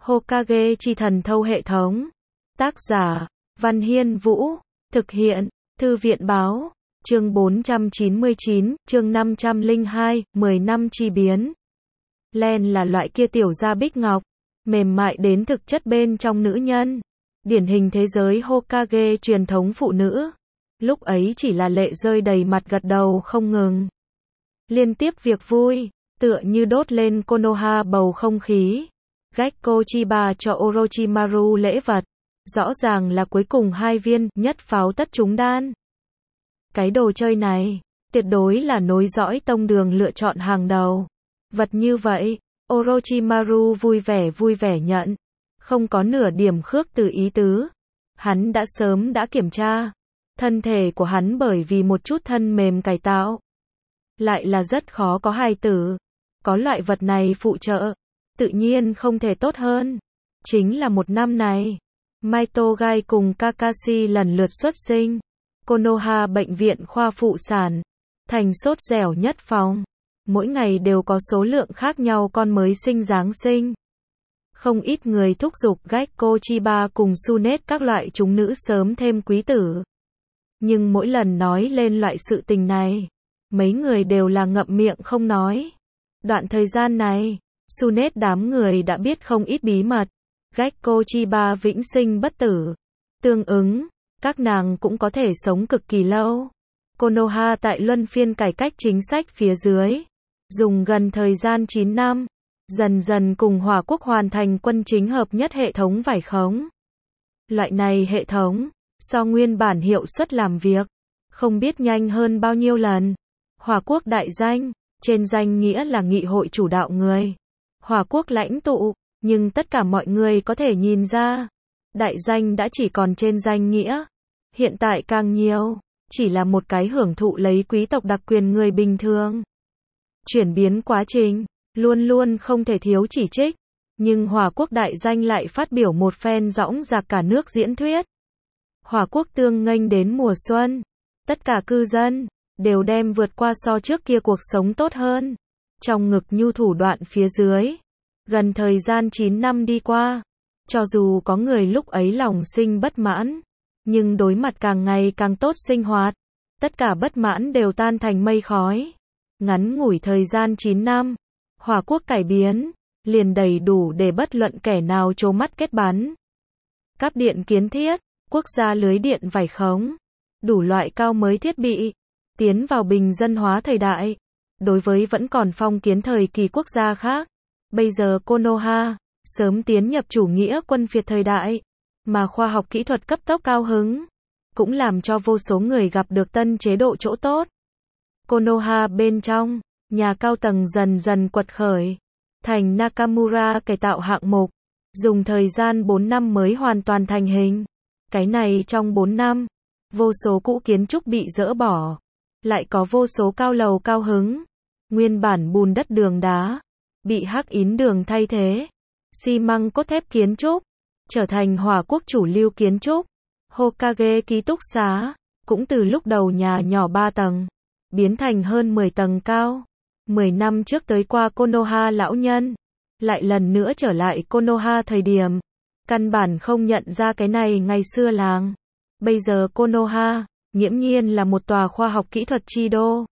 Hokage chi thần thâu hệ thống. Tác giả, Văn Hiên Vũ. Thực hiện, Thư viện báo. Chương 499, chương 502, 10 năm chi biến. Len là loại kia tiểu gia bích ngọc, mềm mại đến thực chất bên trong nữ nhân. Điển hình thế giới Hokage truyền thống phụ nữ. Lúc ấy chỉ là lệ rơi đầy mặt gật đầu không ngừng. Liên tiếp việc vui, tựa như đốt lên Konoha bầu không khí. Gekko Chiba cho Orochimaru lễ vật. Rõ ràng là cuối cùng 2 viên nhất pháo tất trúng đan. Cái đồ chơi này, tuyệt đối là nối dõi tông đường lựa chọn hàng đầu. Vật như vậy, Orochimaru vui vẻ nhận. Không có nửa điểm khước từ ý tứ. Hắn đã sớm đã kiểm tra. Thân thể của hắn bởi vì một chút thân mềm cải tạo. Lại là rất khó có hài tử. Có loại vật này phụ trợ. Tự nhiên không thể tốt hơn. Chính là một năm này. Maitogai cùng Kakashi lần lượt xuất sinh. Konoha bệnh viện khoa phụ sản. Thành sốt dẻo nhất phòng. Mỗi ngày đều có số lượng khác nhau con mới sinh Giáng sinh. Không ít người thúc giục Gekko Chiba cùng Tsunade các loại chúng nữ sớm thêm quý tử. Nhưng mỗi lần nói lên loại sự tình này, mấy người đều là ngậm miệng không nói. Đoạn thời gian này, Tsunade đám người đã biết không ít bí mật. Gekko Chiba vĩnh sinh bất tử. Tương ứng, các nàng cũng có thể sống cực kỳ lâu. Konoha tại luân phiên cải cách chính sách phía dưới. Dùng gần thời gian 9 năm. Dần dần cùng Hỏa Quốc hoàn thành quân chính hợp nhất hệ thống vải khống. Loại này hệ thống, so nguyên bản hiệu suất làm việc, không biết nhanh hơn bao nhiêu lần. Hỏa Quốc đại danh, trên danh nghĩa là nghị hội chủ đạo người. Hỏa Quốc lãnh tụ, nhưng tất cả mọi người có thể nhìn ra. Đại danh đã chỉ còn trên danh nghĩa. Hiện tại càng nhiều, chỉ là một cái hưởng thụ lấy quý tộc đặc quyền người bình thường. Chuyển biến quá trình, luôn luôn không thể thiếu chỉ trích. Nhưng Hỏa Quốc đại danh lại phát biểu một phen dõng dạc cả nước diễn thuyết. Hỏa Quốc tương nghênh đến mùa xuân. Tất cả cư dân, đều đem vượt qua so trước kia cuộc sống tốt hơn. Trong ngực nhu thủ đoạn phía dưới. Gần thời gian 9 năm đi qua. Cho dù có người lúc ấy lòng sinh bất mãn. Nhưng đối mặt càng ngày càng tốt sinh hoạt. Tất cả bất mãn đều tan thành mây khói. Ngắn ngủi thời gian 9 năm. Hỏa Quốc cải biến. Liền đầy đủ để bất luận kẻ nào trố mắt kết bắn. Cáp điện kiến thiết. Quốc gia lưới điện vải khống. Đủ loại cao mới thiết bị. Tiến vào bình dân hóa thời đại. Đối với vẫn còn phong kiến thời kỳ quốc gia khác. Bây giờ Konoha, sớm tiến nhập chủ nghĩa quân phiệt thời đại. Mà khoa học kỹ thuật cấp tốc cao hứng. Cũng làm cho vô số người gặp được tân chế độ chỗ tốt. Konoha bên trong, nhà cao tầng dần dần quật khởi. Thành Nakamura cải tạo hạng mục. Dùng thời gian 4 năm mới hoàn toàn thành hình. Cái này trong 4 năm, vô số cũ kiến trúc bị dỡ bỏ. Lại có vô số cao lầu cao hứng. Nguyên bản bùn đất đường đá, bị hắc ín đường thay thế. Xi măng cốt thép kiến trúc, trở thành Hỏa Quốc chủ lưu kiến trúc. Hokage ký túc xá, cũng từ lúc đầu nhà nhỏ 3 tầng, biến thành hơn 10 tầng cao. 10 năm trước tới qua Konoha lão nhân, lại lần nữa trở lại Konoha thời điểm. Căn bản không nhận ra cái này ngày xưa làng. Bây giờ Konoha, nghiễm nhiên là một tòa khoa học kỹ thuật chi đô.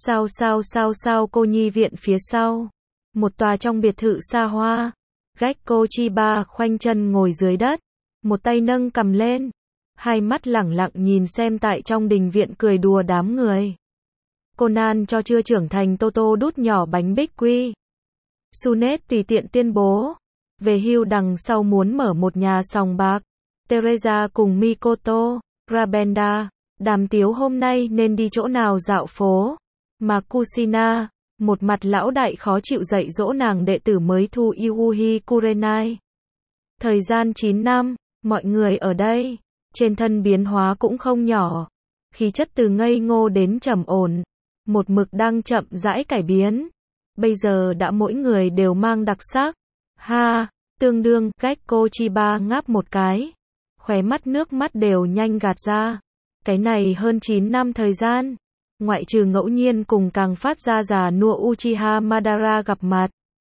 Sao cô nhi viện phía sau. Một tòa trong biệt thự xa hoa. Gekko Chiba khoanh chân ngồi dưới đất. Một tay nâng cầm lên. Hai mắt lẳng lặng nhìn xem tại trong đình viện cười đùa đám người. Conan cho chưa trưởng thành Toto đút nhỏ bánh bích quy. Tsunade tùy tiện tuyên bố. Về hưu đằng sau muốn mở một nhà sòng bạc. Teresa cùng Mikoto, Rabenda, đàm tiếu hôm nay nên đi chỗ nào dạo phố. Mà Kushina, một mặt lão đại khó chịu dạy dỗ nàng đệ tử mới thu Yuuhi Kurenai. Thời gian 9 năm, mọi người ở đây, trên thân biến hóa cũng không nhỏ. Khí chất từ ngây ngô đến trầm ổn, một mực đang chậm rãi cải biến. Bây giờ đã mỗi người đều mang đặc sắc. Ha, tương đương, Gekko Chiba ngáp một cái. Khóe mắt nước mắt đều nhanh gạt ra. Cái này hơn 9 năm thời gian. Ngoại trừ ngẫu nhiên cùng càng phát ra già nua Uchiha Madara gặp mặt.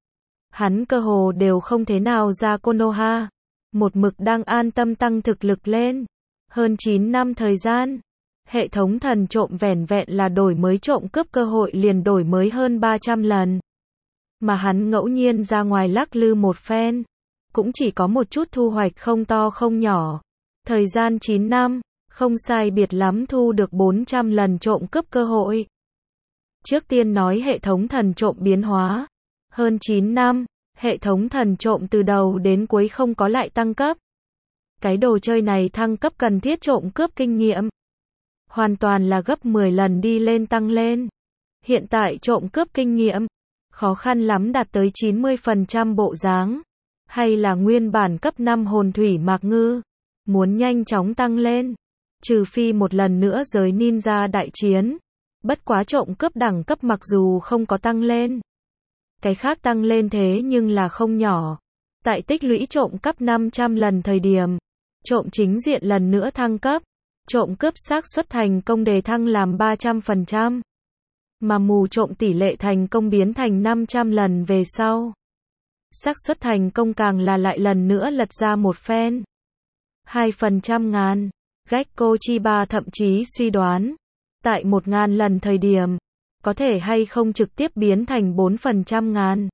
Hắn cơ hồ đều không thế nào ra Konoha, một mực đang an tâm tăng thực lực lên. Hơn 9 năm thời gian, hệ thống thần trộm vẻn vẹn là đổi mới trộm cướp cơ hội liền đổi mới hơn 300 lần. Mà hắn ngẫu nhiên ra ngoài lắc lư một phen, cũng chỉ có một chút thu hoạch không to không nhỏ. Thời gian 9 năm, không sai biệt lắm thu được 400 lần trộm cướp cơ hội. Trước tiên nói hệ thống thần trộm biến hóa. Hơn 9 năm, hệ thống thần trộm từ đầu đến cuối không có lại tăng cấp. Cái đồ chơi này thăng cấp cần thiết trộm cướp kinh nghiệm. Hoàn toàn là gấp 10 lần đi lên tăng lên. Hiện tại trộm cướp kinh nghiệm, khó khăn lắm đạt tới 90% bộ dáng. Hay là nguyên bản cấp 5 hồn thủy mạc ngư. Muốn nhanh chóng tăng lên. Trừ phi một lần nữa giới ninja đại chiến. Bất quá trộm cướp đẳng cấp mặc dù không có tăng lên. Cái khác tăng lên thế nhưng là không nhỏ. Tại tích lũy trộm cắp 500 lần thời điểm. Trộm chính diện lần nữa thăng cấp. Trộm cướp xác suất thành công đề thăng làm 300%. Mà mù trộm tỷ lệ thành công biến thành 500 lần về sau. Xác suất thành công càng là lại lần nữa lật ra một phen. 2% ngàn. Gekko Chiba thậm chí suy đoán. Tại 1000 lần thời điểm. Có thể hay không trực tiếp biến thành 4% ngàn.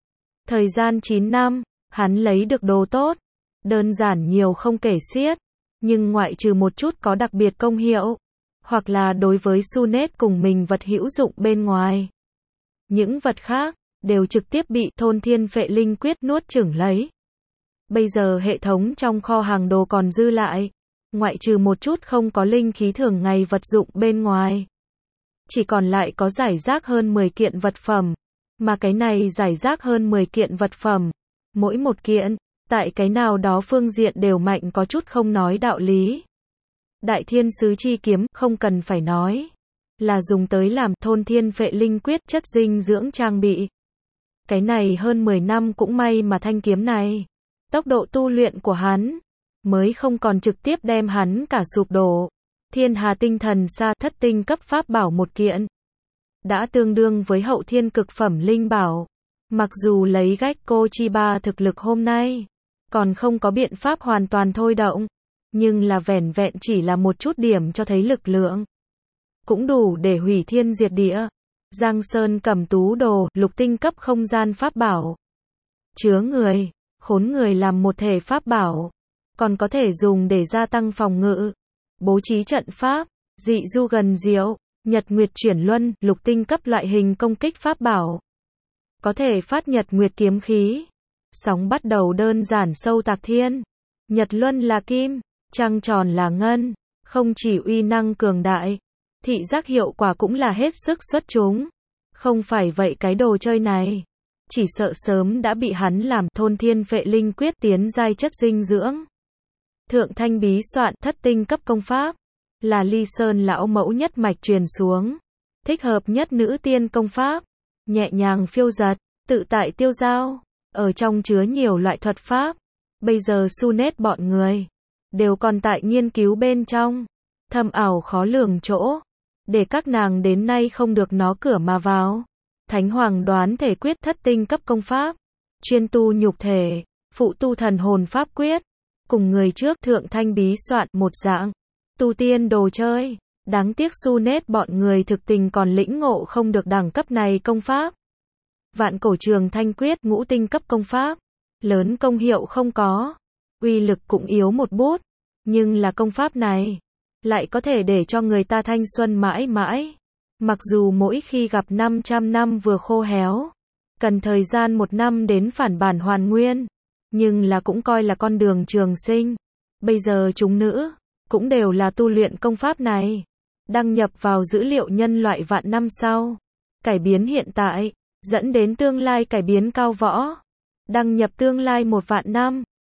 Thời gian 9 năm, hắn lấy được đồ tốt. Đơn giản nhiều không kể xiết. Nhưng ngoại trừ một chút có đặc biệt công hiệu. Hoặc là đối với Sunet cùng mình vật hữu dụng bên ngoài. Những vật khác, đều trực tiếp bị thôn thiên phệ linh quyết nuốt chửng lấy. Bây giờ hệ thống trong kho hàng đồ còn dư lại. Ngoại trừ một chút không có linh khí thường ngày vật dụng bên ngoài. Chỉ còn lại có giải rác hơn 10 kiện vật phẩm. Mà cái này giải rác hơn 10 kiện vật phẩm. Mỗi một kiện, tại cái nào đó phương diện đều mạnh có chút không nói đạo lý. Đại thiên sứ chi kiếm, không cần phải nói. Là dùng tới làm thôn thiên phệ linh quyết chất dinh dưỡng trang bị. Cái này hơn 10 năm cũng may mà thanh kiếm này. Tốc độ tu luyện của hắn, mới không còn trực tiếp đem hắn cả sụp đổ. Thiên hà tinh thần sa thất tinh cấp pháp bảo một kiện. Đã tương đương với hậu thiên cực phẩm linh bảo. Mặc dù lấy Gekko Chiba thực lực hôm nay, còn không có biện pháp hoàn toàn thôi động. Nhưng là vẻn vẹn chỉ là một chút điểm cho thấy lực lượng. Cũng đủ để hủy thiên diệt địa. Giang Sơn cầm tú đồ, lục tinh cấp không gian pháp bảo. Chứa người, khốn người làm một thể pháp bảo. Còn có thể dùng để gia tăng phòng ngự. Bố trí trận pháp, dị du gần diệu, nhật nguyệt chuyển luân, lục tinh cấp loại hình công kích pháp bảo. Có thể phát nhật nguyệt kiếm khí. Sóng bắt đầu đơn giản sâu tạc thiên. Nhật luân là kim, trăng tròn là ngân. Không chỉ uy năng cường đại, thị giác hiệu quả cũng là hết sức xuất chúng. Không phải vậy cái đồ chơi này, chỉ sợ sớm đã bị hắn làm thôn thiên phệ linh quyết tiến giai chất dinh dưỡng. Thượng thanh bí soạn thất tinh cấp công pháp, là Ly Sơn lão mẫu nhất mạch truyền xuống. Thích hợp nhất nữ tiên công pháp, nhẹ nhàng phiêu dật, tự tại tiêu dao, ở trong chứa nhiều loại thuật pháp. Bây giờ Sunet bọn người, đều còn tại nghiên cứu bên trong, thâm ảo khó lường chỗ, để các nàng đến nay không được nó cửa mà vào. Thánh Hoàng đoán thể quyết thất tinh cấp công pháp, chuyên tu nhục thể, phụ tu thần hồn pháp quyết, cùng người trước thượng thanh bí soạn một dạng, tu tiên đồ chơi. Đáng tiếc Sunet bọn người thực tình còn lĩnh ngộ không được đẳng cấp này công pháp. Vạn cổ trường thanh quyết ngũ tinh cấp công pháp, lớn công hiệu không có, uy lực cũng yếu một bút, nhưng là công pháp này, lại có thể để cho người ta thanh xuân mãi mãi. Mặc dù mỗi khi gặp 500 năm vừa khô héo, cần thời gian 1 năm đến phản bản hoàn nguyên, nhưng là cũng coi là con đường trường sinh. Bây giờ chúng nữ, cũng đều là tu luyện công pháp này, đăng nhập vào dữ liệu nhân loại vạn năm sau, cải biến hiện tại, dẫn đến tương lai cải biến cao võ, đăng nhập tương lai 1 vạn năm.